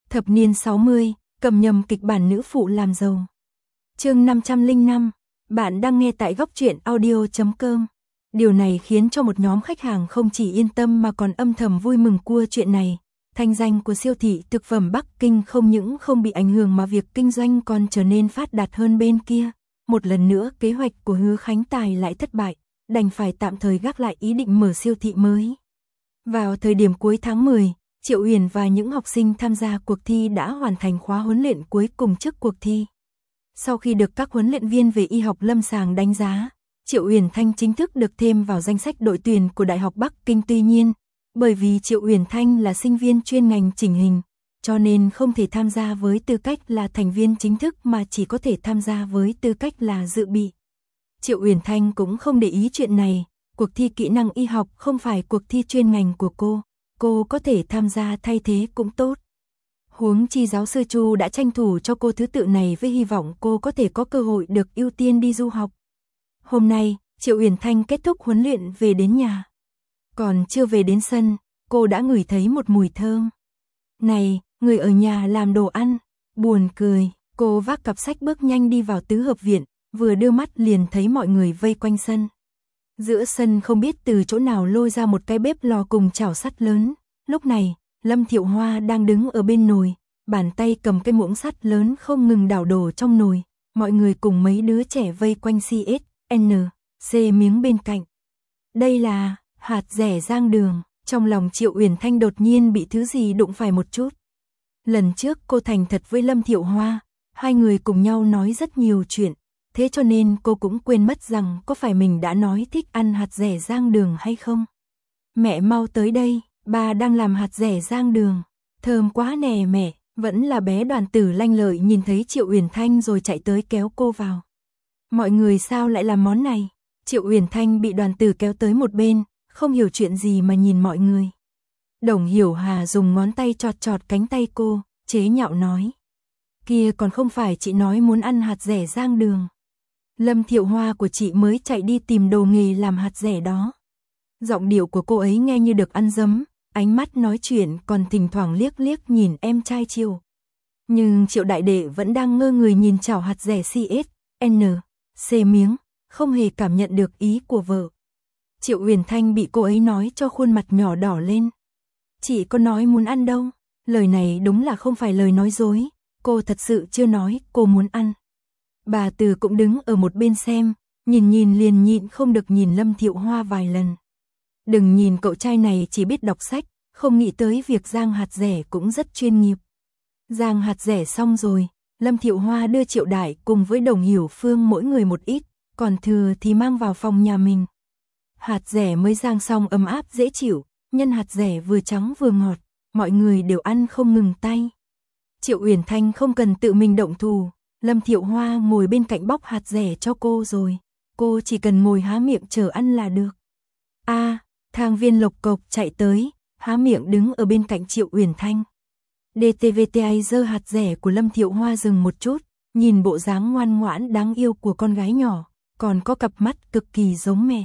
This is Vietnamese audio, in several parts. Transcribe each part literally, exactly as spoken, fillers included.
Thập niên sáu mươi, cầm nhầm kịch bản nữ phụ làm giàu. Chương năm trăm lẻ năm, bạn đang nghe tại góc truyện audio chấm com. Điều này khiến cho một nhóm khách hàng không chỉ yên tâm mà còn âm thầm vui mừng cua chuyện này. Thanh danh của siêu thị thực phẩm Bắc Kinh không những không bị ảnh hưởng mà việc kinh doanh còn trở nên phát đạt hơn bên kia. Một lần nữa kế hoạch của Hứa Khánh Tài lại thất bại, đành phải tạm thời gác lại ý định mở siêu thị mới. Vào thời điểm cuối tháng mười, Triệu Uyển và những học sinh tham gia cuộc thi đã hoàn thành khóa huấn luyện cuối cùng trước cuộc thi. Sau khi được các huấn luyện viên về y học lâm sàng đánh giá, Triệu Uyển Thanh chính thức được thêm vào danh sách đội tuyển của Đại học Bắc Kinh. Tuy nhiên, bởi vì Triệu Uyển Thanh là sinh viên chuyên ngành chỉnh hình, cho nên không thể tham gia với tư cách là thành viên chính thức mà chỉ có thể tham gia với tư cách là dự bị. Triệu Uyển Thanh cũng không để ý chuyện này, cuộc thi kỹ năng y học không phải cuộc thi chuyên ngành của cô, cô có thể tham gia thay thế cũng tốt. Huống chi giáo sư Chu đã tranh thủ cho cô thứ tự này với hy vọng cô có thể có cơ hội được ưu tiên đi du học. Hôm nay, Triệu Uyển Thanh kết thúc huấn luyện về đến nhà. Còn chưa về đến sân, cô đã ngửi thấy một mùi thơm. Này, người ở nhà làm đồ ăn, buồn cười, cô vác cặp sách bước nhanh đi vào tứ hợp viện, vừa đưa mắt liền thấy mọi người vây quanh sân. Giữa sân không biết từ chỗ nào lôi ra một cái bếp lò cùng chảo sắt lớn. Lúc này, Lâm Thiệu Hoa đang đứng ở bên nồi, bàn tay cầm cái muỗng sắt lớn không ngừng đảo đổ trong nồi. Mọi người cùng mấy đứa trẻ vây quanh xê ét en xê miếng bên cạnh. Đây là hạt dẻ rang đường. Trong lòng Triệu Uyển Thanh đột nhiên bị thứ gì đụng phải một chút. Lần trước cô thành thật với Lâm Thiệu Hoa, hai người cùng nhau nói rất nhiều chuyện, thế cho nên cô cũng quên mất rằng có phải mình đã nói thích ăn hạt dẻ rang đường hay không. Mẹ mau tới đây, ba đang làm hạt dẻ rang đường, thơm quá nè mẹ. Vẫn là bé Đoàn Tử lanh lợi nhìn thấy Triệu Uyển Thanh rồi chạy tới kéo cô vào. Mọi người sao lại làm món này? Triệu Uyển Thanh bị Đoàn Tử kéo tới một bên, không hiểu chuyện gì mà nhìn mọi người. Đồng Hiểu Hà dùng ngón tay chọt chọt cánh tay cô, chế nhạo nói. Kia còn không phải chị nói muốn ăn hạt dẻ rang đường. Lâm Thiệu Hoa của chị mới chạy đi tìm đồ nghề làm hạt dẻ đó. Giọng điệu của cô ấy nghe như được ăn dấm, ánh mắt nói chuyện còn thỉnh thoảng liếc liếc nhìn em trai Triệu. Nhưng Triệu đại đệ vẫn đang ngơ người nhìn chảo hạt dẻ xê ét en xê miếng, không hề cảm nhận được ý của vợ. Triệu Uyển Thanh bị cô ấy nói cho khuôn mặt nhỏ đỏ lên. Chị có nói muốn ăn đâu, lời này đúng là không phải lời nói dối, cô thật sự chưa nói cô muốn ăn. Bà Từ cũng đứng ở một bên xem, nhìn nhìn liền nhịn không được nhìn Lâm Thiệu Hoa vài lần. Đừng nhìn cậu trai này chỉ biết đọc sách, không nghĩ tới việc rang hạt dẻ cũng rất chuyên nghiệp. Rang hạt dẻ xong rồi, Lâm Thiệu Hoa đưa Triệu Đại cùng với Đồng Hiểu Phương mỗi người một ít, còn thừa thì mang vào phòng nhà mình. Hạt dẻ mới rang xong ấm áp dễ chịu, nhân hạt dẻ vừa trắng vừa ngọt, mọi người đều ăn không ngừng tay. Triệu Uyển Thanh không cần tự mình động thủ, Lâm Thiệu Hoa ngồi bên cạnh bóc hạt dẻ cho cô rồi, cô chỉ cần ngồi há miệng chờ ăn là được. A, à, Thang Viên lộc cộc chạy tới, há miệng đứng ở bên cạnh Triệu Uyển Thanh. đê tê vê tê i giơ hạt dẻ của Lâm Thiệu Hoa dừng một chút, nhìn bộ dáng ngoan ngoãn đáng yêu của con gái nhỏ, còn có cặp mắt cực kỳ giống mẹ.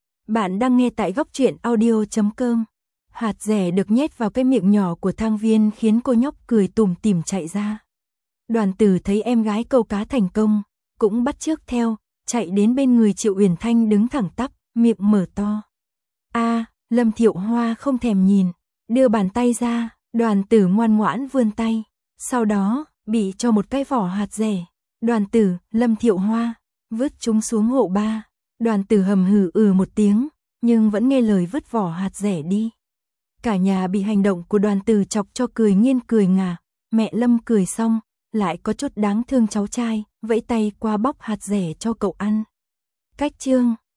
Bạn đang nghe tại góc truyện audio chấm com. Hạt dẻ được nhét vào cái miệng nhỏ của Thang Viên khiến cô nhóc cười tủm tỉm chạy ra. Đoàn Tử thấy em gái câu cá thành công, cũng bắt chước theo, chạy đến bên người Triệu Uyển Thanh đứng thẳng tắp, miệng mở to. A, à, Lâm Thiệu Hoa không thèm nhìn, đưa bàn tay ra, Đoàn Tử ngoan ngoãn vươn tay, sau đó bị cho một cái vỏ hạt dẻ. Đoàn Tử, Lâm Thiệu Hoa, vứt chúng xuống hộ ba. Đoàn Tử hầm hừ ừ một tiếng, nhưng vẫn nghe lời vứt vỏ hạt dẻ đi. Cả nhà bị hành động của Đoàn Tử chọc cho cười nghiêng cười ngả. Mẹ Lâm cười xong, lại có chút đáng thương cháu trai, vẫy tay qua bóc hạt dẻ cho cậu ăn. Cách chương